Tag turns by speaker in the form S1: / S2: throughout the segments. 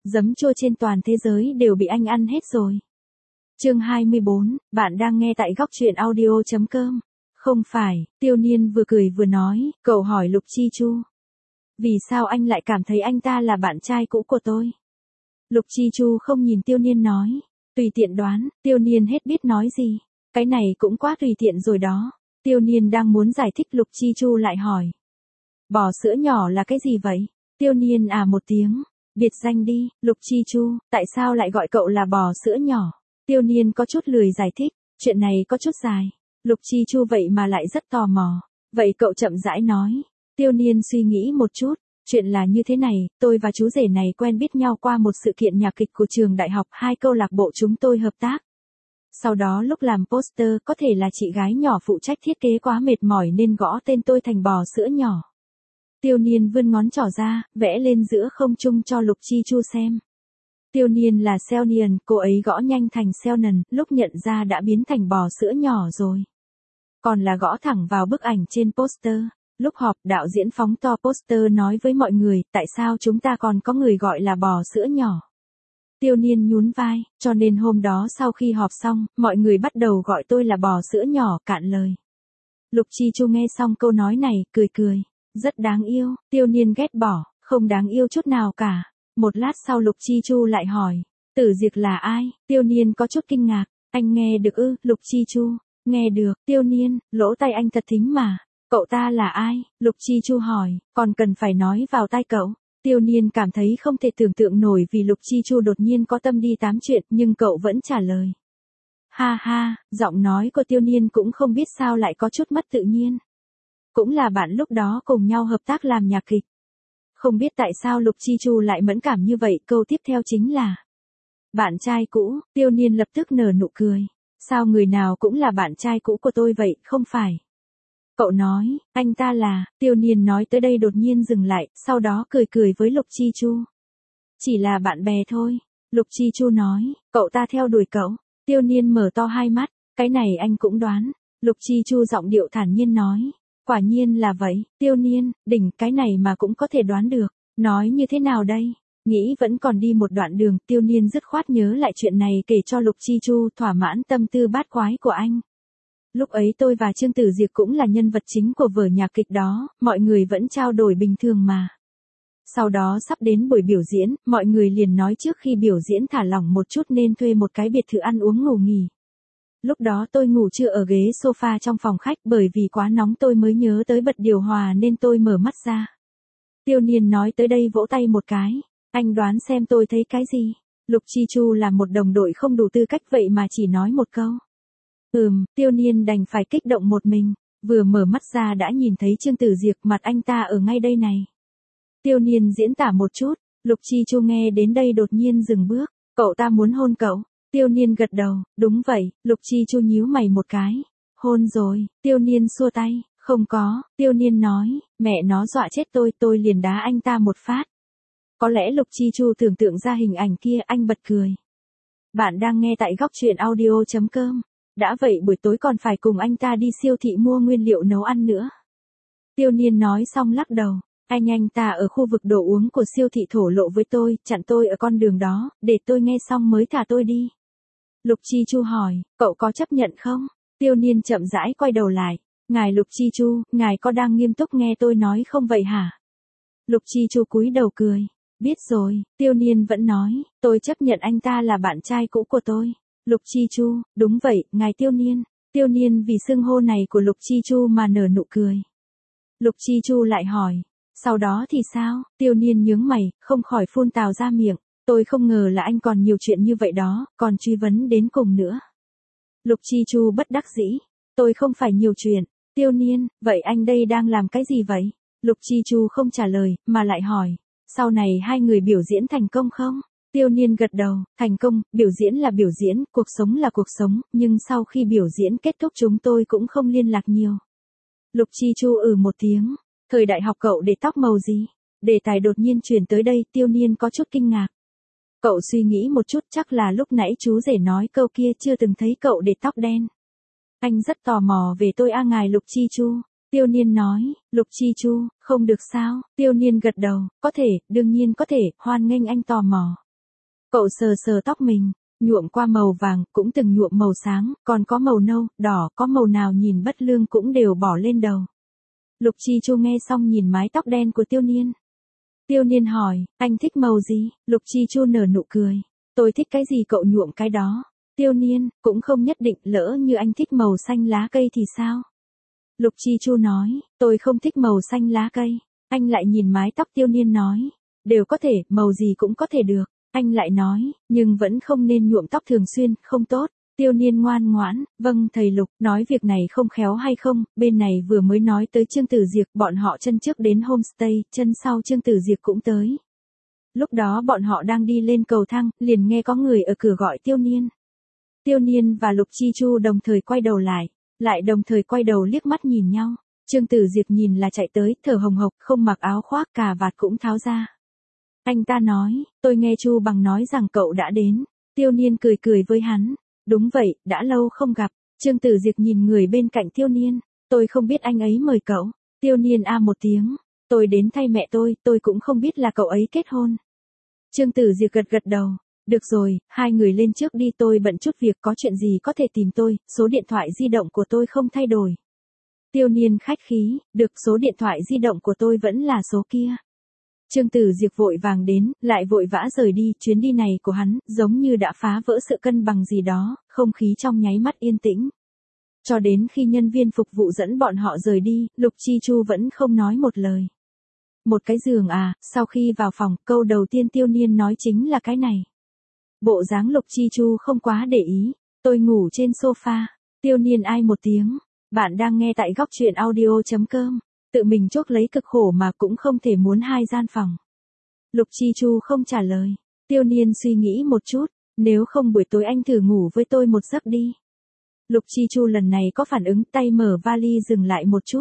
S1: Giấm chua trên toàn thế giới đều bị anh ăn hết rồi. Chương 24, bạn đang nghe tại góc truyện audio.com. Không phải, Tiêu Niên vừa cười vừa nói, cậu hỏi Lục Chi Chu. Vì sao anh lại cảm thấy anh ta là bạn trai cũ của tôi? Lục Chi Chu không nhìn Tiêu Niên nói. Tùy tiện đoán, Tiêu Niên hết biết nói gì. Cái này cũng quá tùy tiện rồi đó. Tiêu Niên đang muốn giải thích, Lục Chi Chu lại hỏi. Bò sữa nhỏ là cái gì vậy? Tiêu Niên à một tiếng. Biệt danh đi, Lục Chi Chu, tại sao lại gọi cậu là bò sữa nhỏ? Tiêu Niên có chút lười giải thích, chuyện này có chút dài. Lục Chi Chu vậy mà lại rất tò mò. Vậy cậu chậm rãi nói. Tiêu Niên suy nghĩ một chút, chuyện là như thế này, tôi và chú rể này quen biết nhau qua một sự kiện nhạc kịch của trường đại học, 2 câu lạc bộ chúng tôi hợp tác. Sau đó lúc làm poster, có thể là chị gái nhỏ phụ trách thiết kế quá mệt mỏi nên gõ tên tôi thành bò sữa nhỏ. Tiêu Niên vươn ngón trỏ ra, vẽ lên giữa không trung cho Lục Chi Chu xem. Tiêu Niên là Selnian, cô ấy gõ nhanh thành Selnan, lúc nhận ra đã biến thành bò sữa nhỏ rồi. Còn là gõ thẳng vào bức ảnh trên poster. Lúc họp, đạo diễn phóng to poster nói với mọi người, tại sao chúng ta còn có người gọi là bò sữa nhỏ? Tiêu Niên nhún vai, cho nên hôm đó sau khi họp xong, mọi người bắt đầu gọi tôi là bò sữa nhỏ, cạn lời. Lục Chi Chu nghe xong câu nói này, cười cười. Rất đáng yêu, Tiêu Niên ghét bỏ, không đáng yêu chút nào cả. Một lát sau Lục Chi Chu lại hỏi, Tử Diệp là ai? Tiêu Niên có chút kinh ngạc, anh nghe được ư? Lục Chi Chu, nghe được, Tiêu Niên, lỗ tai anh thật thính mà. Cậu ta là ai? Lục Chi Chu hỏi, còn cần phải nói vào tai cậu. Tiêu Niên cảm thấy không thể tưởng tượng nổi vì Lục Chi Chu đột nhiên có tâm đi tám chuyện, nhưng cậu vẫn trả lời. Ha ha, giọng nói của Tiêu Niên cũng không biết sao lại có chút mất tự nhiên. Cũng là bạn lúc đó cùng nhau hợp tác làm nhạc kịch. Không biết tại sao Lục Chi Chu lại mẫn cảm như vậy, câu tiếp theo chính là bạn trai cũ. Tiêu Niên lập tức nở nụ cười. Sao người nào cũng là bạn trai cũ của tôi vậy, không phải? Cậu nói, anh ta là, Tiêu Niên nói tới đây đột nhiên dừng lại, sau đó cười cười với Lục Chi Chu. Chỉ là bạn bè thôi. Lục Chi Chu nói, cậu ta theo đuổi cậu. Tiêu Niên mở to hai mắt, cái này anh cũng đoán. Lục Chi Chu giọng điệu thản nhiên nói. Quả nhiên là vậy, Tiêu Niên, đỉnh, cái này mà cũng có thể đoán được. Nói như thế nào đây? Nghĩ vẫn còn đi một đoạn đường, Tiêu Niên dứt khoát nhớ lại chuyện này kể cho Lục Chi Chu, thỏa mãn tâm tư bát quái của anh. Lúc ấy tôi và Trương Tử Diệp cũng là nhân vật chính của vở nhạc kịch đó, mọi người vẫn trao đổi bình thường mà. Sau đó sắp đến buổi biểu diễn, mọi người liền nói trước khi biểu diễn thả lỏng một chút nên thuê một cái biệt thự ăn uống ngủ nghỉ. Lúc đó tôi ngủ trưa ở ghế sofa trong phòng khách, bởi vì quá nóng tôi mới nhớ tới bật điều hòa nên tôi mở mắt ra. Tiêu Niên nói tới đây vỗ tay một cái. Anh đoán xem tôi thấy cái gì? Lục Chi Chu là một đồng đội không đủ tư cách vậy mà chỉ nói một câu. Tiêu Niên đành phải kích động một mình. Vừa mở mắt ra đã nhìn thấy Trương Tử Diệp, mặt anh ta ở ngay đây này. Tiêu Niên diễn tả một chút. Lục Chi Chu nghe đến đây đột nhiên dừng bước. Cậu ta muốn hôn cậu. Tiêu Niên gật đầu, đúng vậy. Lục Chi Chu nhíu mày một cái. Hôn rồi. Tiêu Niên xua tay. Không có. Tiêu Niên nói, mẹ nó dọa chết tôi liền đá anh ta một phát. Có lẽ Lục Chi Chu tưởng tượng ra hình ảnh kia, anh bật cười. Bạn đang nghe tại góc truyện audio.com. Đã vậy buổi tối còn phải cùng anh ta đi siêu thị mua nguyên liệu nấu ăn nữa. Tiêu Niên nói xong lắc đầu. Anh ta ở khu vực đồ uống của siêu thị thổ lộ với tôi, chặn tôi ở con đường đó, để tôi nghe xong mới thả tôi đi. Lục Chi Chu hỏi, cậu có chấp nhận không? Tiêu Niên chậm rãi quay đầu lại. Ngài Lục Chi Chu, ngài có đang nghiêm túc nghe tôi nói không vậy hả? Lục Chi Chu cúi đầu cười. Biết rồi. Tiêu Niên vẫn nói, tôi chấp nhận anh ta là bạn trai cũ của tôi. Lục Chi Chu, đúng vậy, ngài Tiêu Niên. Tiêu Niên vì xưng hô này của Lục Chi Chu mà nở nụ cười. Lục Chi Chu lại hỏi, sau đó thì sao? Tiêu Niên nhướng mày, không khỏi phun tào ra miệng. Tôi không ngờ là anh còn nhiều chuyện như vậy đó, còn truy vấn đến cùng nữa. Lục Chi Chu bất đắc dĩ. Tôi không phải nhiều chuyện. Tiêu Niên, vậy anh đây đang làm cái gì vậy? Lục Chi Chu không trả lời, mà lại hỏi. Sau này hai người biểu diễn thành công không? Tiêu Niên gật đầu, thành công, biểu diễn là biểu diễn, cuộc sống là cuộc sống, nhưng sau khi biểu diễn kết thúc chúng tôi cũng không liên lạc nhiều. Lục Chi Chu một tiếng. Thời đại học cậu để tóc màu gì? Đề tài đột nhiên chuyển tới đây, Tiêu Niên có chút kinh ngạc. Cậu suy nghĩ một chút, chắc là lúc nãy chú rể nói câu kia chưa từng thấy cậu để tóc đen. Anh rất tò mò về tôi ngài Lục Chi Chu. Tiêu Niên nói, Lục Chi Chu, không được sao? Tiêu Niên gật đầu, có thể, đương nhiên có thể, hoan nghênh anh tò mò. Cậu sờ sờ tóc mình, nhuộm qua màu vàng, cũng từng nhuộm màu sáng, còn có màu nâu, đỏ, có màu nào nhìn bất lương cũng đều bỏ lên đầu. Lục Chi Chu nghe xong nhìn mái tóc đen của Tiêu Niên. Tiêu Niên hỏi, anh thích màu gì? Lục Chi Chu nở nụ cười. Tôi thích cái gì cậu nhuộm cái đó. Tiêu Niên, cũng không nhất định, lỡ như anh thích màu xanh lá cây thì sao? Lục Chi Chu nói, tôi không thích màu xanh lá cây. Anh lại nhìn mái tóc Tiêu Niên nói, đều có thể, màu gì cũng có thể được. Anh lại nói, nhưng vẫn không nên nhuộm tóc thường xuyên, không tốt. Tiêu Niên ngoan ngoãn, vâng thầy Lục, nói việc này không khéo hay không, bên này vừa mới nói tới Trương Tử Diệp, bọn họ chân trước đến homestay, chân sau Trương Tử Diệp cũng tới. Lúc đó bọn họ đang đi lên cầu thang, liền nghe có người ở cửa gọi Tiêu Niên. Tiêu Niên và Lục Chi Chu đồng thời quay đầu lại đồng thời quay đầu liếc mắt nhìn nhau. Trương Tử Diệp nhìn là chạy tới, thở hồng hộc, không mặc áo khoác, cà vạt cũng tháo ra. Anh ta nói, tôi nghe Chu Bằng nói rằng cậu đã đến. Tiêu Niên cười cười với hắn. Đúng vậy, đã lâu không gặp. Trương Tử Diệp nhìn người bên cạnh Tiêu Niên. Tôi không biết anh ấy mời cậu. Tiêu Niên a một tiếng. Tôi đến thay mẹ tôi cũng không biết là cậu ấy kết hôn. Trương Tử Diệp gật gật đầu. Được rồi, hai người lên trước đi, tôi bận chút việc, có chuyện gì có thể tìm tôi, số điện thoại di động của tôi không thay đổi. Tiêu Niên khách khí, được, số điện thoại di động của tôi vẫn là số kia. Trương Tử Diệp vội vàng đến, lại vội vã rời đi, chuyến đi này của hắn, giống như đã phá vỡ sự cân bằng gì đó, không khí trong nháy mắt yên tĩnh. Cho đến khi nhân viên phục vụ dẫn bọn họ rời đi, Lục Chi Chu vẫn không nói một lời. Một cái giường à, sau khi vào phòng, câu đầu tiên Tiêu Niên nói chính là cái này. Bộ dáng Lục Chi Chu không quá để ý, tôi ngủ trên sofa. Tiêu Niên ai một tiếng, bạn đang nghe tại góc truyện audio.com. Tự mình chuốc lấy cực khổ mà cũng không thể muốn hai gian phòng. Lục Chi Chu không trả lời. Tiêu Niên suy nghĩ một chút, nếu không buổi tối anh thử ngủ với tôi một giấc đi. Lục Chi Chu lần này có phản ứng, tay mở vali dừng lại một chút.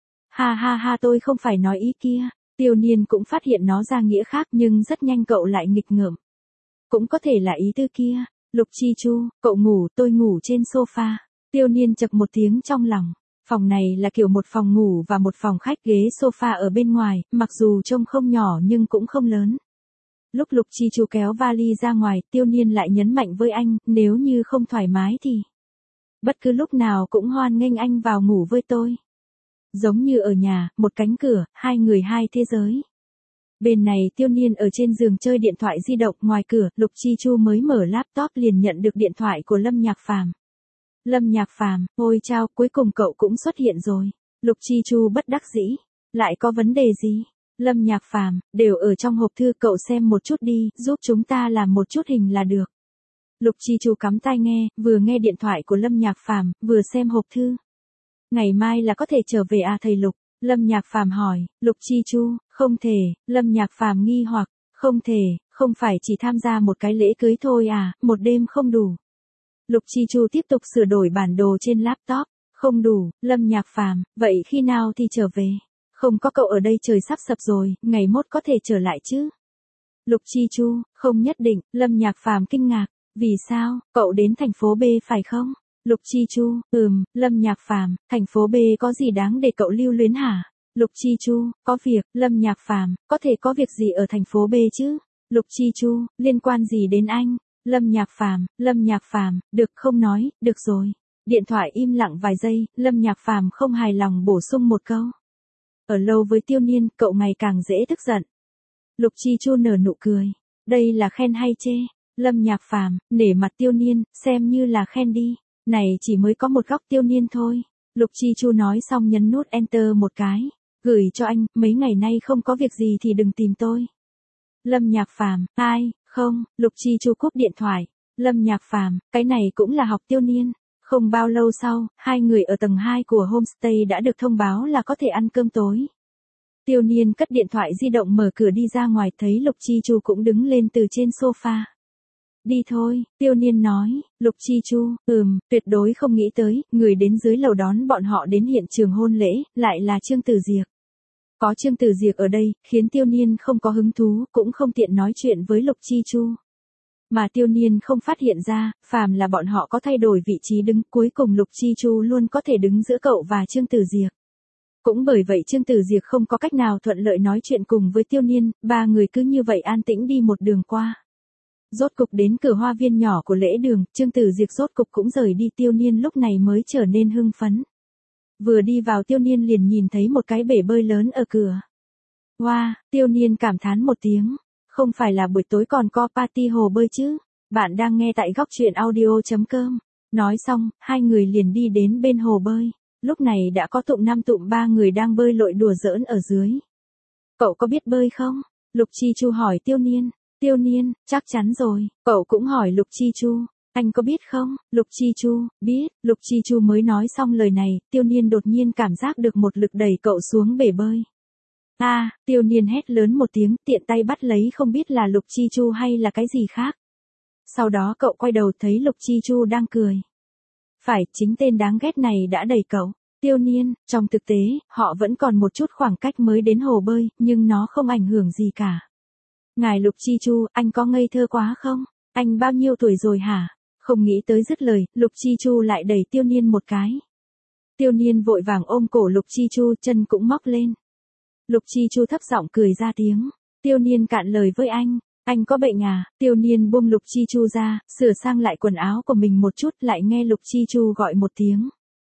S1: Ha ha ha, tôi không phải nói ý kia. Tiêu Niên cũng phát hiện nó ra nghĩa khác, nhưng rất nhanh cậu lại nghịch ngợm. Cũng có thể là ý tư kia. Lục Chi Chu, cậu ngủ, tôi ngủ trên sofa. Tiêu Niên chậc một tiếng trong lòng. Phòng này là kiểu một phòng ngủ và một phòng khách, ghế sofa ở bên ngoài, mặc dù trông không nhỏ nhưng cũng không lớn. Lúc Lục Chi Chu kéo vali ra ngoài, Tiêu Niên lại nhấn mạnh với anh, nếu như không thoải mái thì bất cứ lúc nào cũng hoan nghênh anh vào ngủ với tôi. Giống như ở nhà, một cánh cửa, hai người hai thế giới. Bên này Tiêu Niên ở trên giường chơi điện thoại di động, ngoài cửa, Lục Chi Chu mới mở laptop liền nhận được điện thoại của Lâm Nhạc Phàm. Lâm Nhạc Phàm, ôi chao, cuối cùng cậu cũng xuất hiện rồi. Lục Chi Chu bất đắc dĩ. Lại có vấn đề gì? Lâm Nhạc Phàm, đều ở trong hộp thư, cậu xem một chút đi, giúp chúng ta làm một chút hình là được. Lục Chi Chu cắm tai nghe, vừa nghe điện thoại của Lâm Nhạc Phàm, vừa xem hộp thư. Ngày mai là có thể trở về à thầy Lục? Lâm Nhạc Phàm hỏi. Lục Chi Chu, không thể. Lâm Nhạc Phàm nghi hoặc, không thể, không phải chỉ tham gia một cái lễ cưới thôi à, một đêm không đủ. Lục Chi Chu tiếp tục sửa đổi bản đồ trên laptop. Không đủ. Lâm Nhạc Phàm, vậy khi nào thì trở về? Không có cậu ở đây trời sắp sập rồi, ngày mốt có thể trở lại chứ? Lục Chi Chu, không nhất định. Lâm Nhạc Phàm kinh ngạc. Vì sao, cậu đến thành phố B phải không? Lục Chi Chu, Lâm Nhạc Phàm, thành phố B có gì đáng để cậu lưu luyến hả? Lục Chi Chu, có việc. Lâm Nhạc Phàm, có thể có việc gì ở thành phố B chứ? Lục Chi Chu, liên quan gì đến anh? Lâm Nhạc Phàm, được không nói, được rồi. Điện thoại im lặng vài giây, Lâm Nhạc Phàm không hài lòng bổ sung một câu. Ở lâu với Tiêu Niên, cậu ngày càng dễ tức giận. Lục Chi Chu nở nụ cười. Đây là khen hay chê? Lâm Nhạc Phàm, nể mặt Tiêu Niên, xem như là khen đi. Này chỉ mới có một góc Tiêu Niên thôi. Lục Chi Chu nói xong nhấn nút Enter một cái. Gửi cho anh, mấy ngày nay không có việc gì thì đừng tìm tôi. Lâm Nhạc Phàm, ai, không, Lục Chi Chu cúp điện thoại. Lâm Nhạc Phàm, cái này cũng là học Tiêu Niên. Không bao lâu sau, hai người ở tầng 2 của homestay đã được thông báo là có thể ăn cơm tối. Tiêu Niên cất điện thoại di động mở cửa đi ra ngoài, thấy Lục Chi Chu cũng đứng lên từ trên sofa. Đi thôi, Tiêu Niên nói. Lục Chi Chu, tuyệt đối không nghĩ tới, người đến dưới lầu đón bọn họ đến hiện trường hôn lễ, lại là Trương Tử Diệp. Có Trương Tử Diệp ở đây, khiến Tiêu Niên không có hứng thú, cũng không tiện nói chuyện với Lục Chi Chu. Mà Tiêu Niên không phát hiện ra, phàm là bọn họ có thay đổi vị trí đứng, cuối cùng Lục Chi Chu luôn có thể đứng giữa cậu và Trương Tử Diệp. Cũng bởi vậy Trương Tử Diệp không có cách nào thuận lợi nói chuyện cùng với Tiêu Niên, ba người cứ như vậy an tĩnh đi một đường qua. Rốt cục đến cửa hoa viên nhỏ của lễ đường, Trương Tử Diệp rốt cục cũng rời đi. Tiêu Niên lúc này mới trở nên hưng phấn. Vừa đi vào Tiêu Niên liền nhìn thấy một cái bể bơi lớn ở cửa. Wow, Tiêu Niên cảm thán một tiếng. Không phải là buổi tối còn có party hồ bơi chứ? Bạn đang nghe tại góc truyện audio.com. Nói xong, hai người liền đi đến bên hồ bơi. Lúc này đã có tụm 5 tụm 3 người đang bơi lội đùa giỡn ở dưới. Cậu có biết bơi không? Lục Chi Chu hỏi Tiêu Niên. Tiêu Niên, chắc chắn rồi. Cậu cũng hỏi Lục Chi Chu. Anh có biết không? Lục Chi Chu, biết. Lục Chi Chu mới nói xong lời này, Tiêu Niên đột nhiên cảm giác được một lực đẩy cậu xuống bể bơi. Tiêu Niên hét lớn một tiếng, tiện tay bắt lấy không biết là Lục Chi Chu hay là cái gì khác. Sau đó cậu quay đầu thấy Lục Chi Chu đang cười. Phải, chính tên đáng ghét này đã đẩy cậu. Tiêu Niên, trong thực tế, họ vẫn còn một chút khoảng cách mới đến hồ bơi, nhưng nó không ảnh hưởng gì cả. Ngài Lục Chi Chu, anh có ngây thơ quá không? Anh bao nhiêu tuổi rồi hả? Không nghĩ tới dứt lời, Lục Chi Chu lại đẩy Tiêu Niên một cái. Tiêu Niên vội vàng ôm cổ Lục Chi Chu, chân cũng móc lên. Lục Chi Chu thấp giọng cười ra tiếng. Tiêu Niên cạn lời với anh có bệnh à? Tiêu Niên buông Lục Chi Chu ra, sửa sang lại quần áo của mình một chút, lại nghe Lục Chi Chu gọi một tiếng.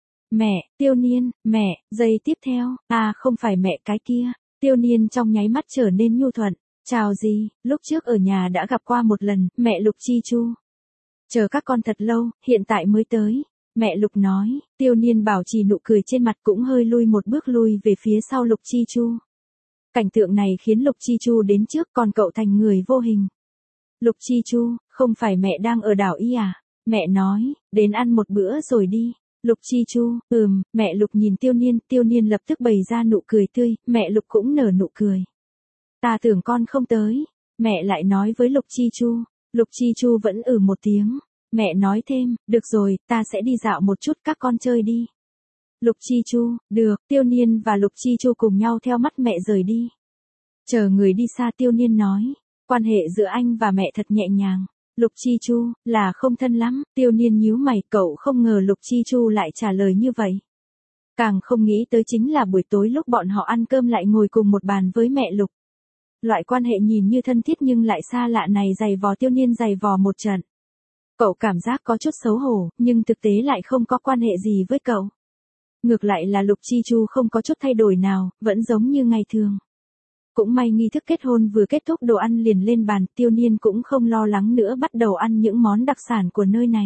S1: Mẹ, Tiêu Niên, mẹ. Giây tiếp theo, không phải mẹ cái kia. Tiêu Niên trong nháy mắt trở nên nhu thuận. Chào gì, lúc trước ở nhà đã gặp qua một lần, mẹ Lục Chi Chu. Chờ các con thật lâu, hiện tại mới tới. Mẹ Lục nói. Tiêu Niên bảo trì nụ cười trên mặt, cũng hơi lui một bước lui về phía sau Lục Chi Chu. Cảnh tượng này khiến Lục Chi Chu đến trước, còn cậu thành người vô hình. Lục Chi Chu, không phải mẹ đang ở đảo Y à? Mẹ nói, đến ăn một bữa rồi đi. Lục Chi Chu, mẹ Lục nhìn Tiêu Niên lập tức bày ra nụ cười tươi, mẹ Lục cũng nở nụ cười. Ta tưởng con không tới. Mẹ lại nói với Lục Chi Chu. Lục Chi Chu vẫn một tiếng. Mẹ nói thêm, được rồi, ta sẽ đi dạo một chút, các con chơi đi. Lục Chi Chu, được. Tiêu Niên và Lục Chi Chu cùng nhau theo mắt mẹ rời đi. Chờ người đi xa, Tiêu Niên nói. Quan hệ giữa anh và mẹ thật nhẹ nhàng. Lục Chi Chu, là không thân lắm. Tiêu Niên nhíu mày, cậu không ngờ Lục Chi Chu lại trả lời như vậy. Càng không nghĩ tới chính là buổi tối lúc bọn họ ăn cơm lại ngồi cùng một bàn với mẹ Lục. Loại quan hệ nhìn như thân thiết nhưng lại xa lạ này giày vò Tiêu Niên giày vò một trận. Cậu cảm giác có chút xấu hổ, nhưng thực tế lại không có quan hệ gì với cậu. Ngược lại là Lục Chi Chu không có chút thay đổi nào, vẫn giống như ngày thường. Cũng may nghi thức kết hôn vừa kết thúc, đồ ăn liền lên bàn, Tiêu Niên cũng không lo lắng nữa, bắt đầu ăn những món đặc sản của nơi này.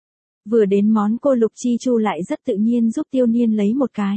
S1: Vừa đến món cô Lục Chi Chu lại rất tự nhiên giúp Tiêu Niên lấy một cái.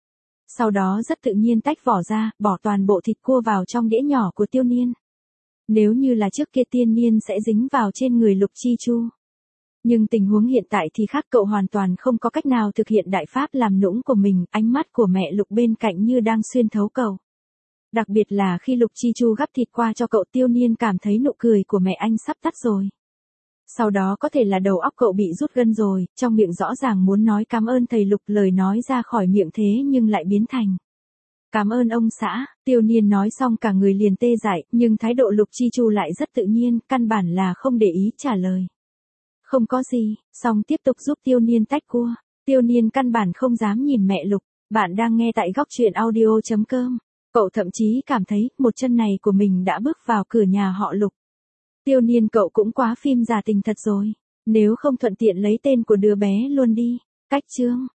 S1: Sau đó rất tự nhiên tách vỏ ra, bỏ toàn bộ thịt cua vào trong đĩa nhỏ của Tiêu Niên. Nếu như là trước kia Tiêu Niên sẽ dính vào trên người Lục Chi Chu. Nhưng tình huống hiện tại thì khác, cậu hoàn toàn không có cách nào thực hiện đại pháp làm nũng của mình, ánh mắt của mẹ Lục bên cạnh như đang xuyên thấu cậu. Đặc biệt là khi Lục Chi Chu gắp thịt qua cho cậu, Tiêu Niên cảm thấy nụ cười của mẹ anh sắp tắt rồi. Sau đó có thể là đầu óc cậu bị rút gân rồi, trong miệng rõ ràng muốn nói cảm ơn thầy Lục, lời nói ra khỏi miệng thế nhưng lại biến thành cảm ơn ông xã. Tiêu Niên nói xong cả người liền tê dại, nhưng thái độ Lục Chi Chu lại rất tự nhiên, căn bản là không để ý trả lời. Không có gì, xong tiếp tục giúp Tiêu Niên tách cua. Tiêu Niên căn bản không dám nhìn mẹ Lục. Bạn đang nghe tại góc truyện audio.com. Cậu thậm chí cảm thấy một chân này của mình đã bước vào cửa nhà họ Lục. Tiêu Niên, cậu cũng quá phim giả tình thật rồi. Nếu không thuận tiện lấy tên của đứa bé luôn đi. Cách chương.